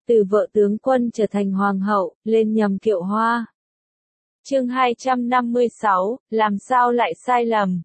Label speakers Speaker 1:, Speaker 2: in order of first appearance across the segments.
Speaker 1: từ vợ tướng quân trở thành hoàng hậu, lên nhầm kiệu hoa. Chương 256, làm sao lại sai lầm.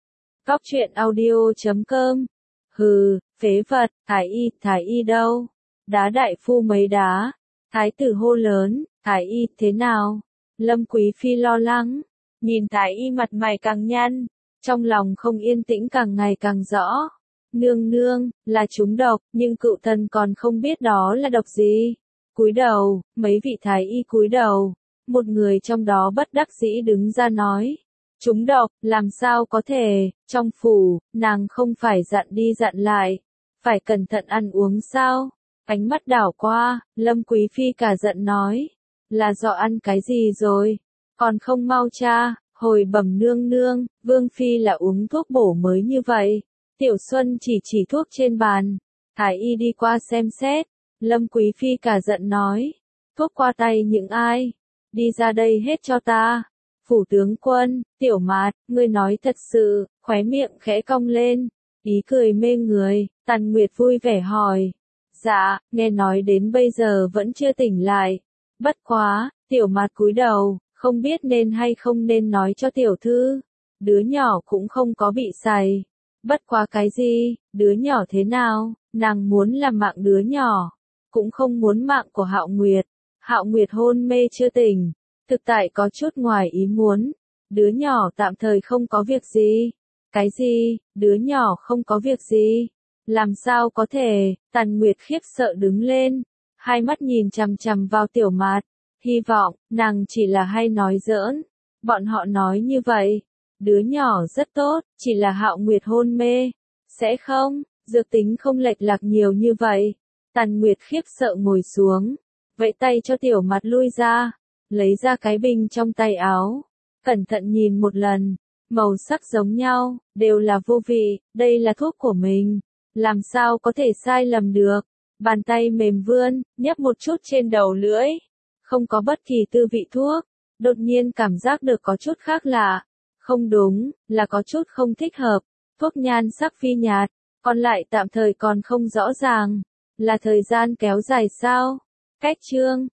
Speaker 1: Góc truyện audio.com. Hừ, phế vật, thái y đâu? Đá đại phu mấy đá. Thái tử hô lớn, thái y thế nào? Lâm Quý Phi lo lắng, nhìn thái y mặt mày càng nhăn, trong lòng không yên tĩnh càng ngày càng rõ. Nương nương, là trúng độc, nhưng cựu thần còn không biết đó là độc gì. Cúi đầu, mấy vị thái y cúi đầu, một người trong đó bất đắc dĩ đứng ra nói. Trúng độc, làm sao có thể, trong phủ, nàng không phải dặn đi dặn lại, phải cẩn thận ăn uống sao? Ánh mắt đảo qua, Lâm Quý Phi cả giận nói, là do ăn cái gì rồi, còn không mau tra, hồi bẩm nương nương, Vương Phi là uống thuốc bổ mới như vậy. Tiểu Xuân chỉ thuốc trên bàn, thái y đi qua xem xét, Lâm Quý Phi cả giận nói, thuốc qua tay những ai, đi ra đây hết cho ta. Phủ tướng quân, Tiểu Mạt, ngươi nói thật sự, khóe miệng khẽ cong lên, ý cười mê người, Tần Nguyệt vui vẻ hỏi. Dạ, nghe nói đến bây giờ vẫn chưa tỉnh lại. Bất quá, Tiểu Mạt cúi đầu, không biết nên hay không nên nói cho tiểu thư. Đứa nhỏ cũng không có bị sày. Bất quá cái gì, đứa nhỏ thế nào, nàng muốn làm mạng đứa nhỏ, cũng không muốn mạng của Hạo Nguyệt. Hạo Nguyệt hôn mê chưa tỉnh, thực tại có chút ngoài ý muốn. Đứa nhỏ tạm thời không có việc gì. Cái gì, đứa nhỏ không có việc gì? Làm sao có thể? Tần Nguyệt khiếp sợ đứng lên, hai mắt nhìn chằm chằm vào Tiểu Mạt, hy vọng nàng chỉ là hay nói giỡn. Bọn họ nói như vậy, đứa nhỏ rất tốt, chỉ là Hạo Nguyệt hôn mê, sẽ không, dược tính không lệch lạc nhiều như vậy. Tần Nguyệt khiếp sợ ngồi xuống, vẫy tay cho Tiểu Mạt lui ra, lấy ra cái bình trong tay áo, cẩn thận nhìn một lần, màu sắc giống nhau, đều là vô vị, đây là thuốc của mình. Làm sao có thể sai lầm được? Bàn tay mềm vươn, nhấp một chút trên đầu lưỡi. Không có bất kỳ tư vị thuốc. Đột nhiên cảm giác được có chút khác lạ. Không đúng, là có chút không thích hợp. Thuốc nhan sắc phi nhạt, còn lại tạm thời còn không rõ ràng. Là thời gian kéo dài sao? Cách chương.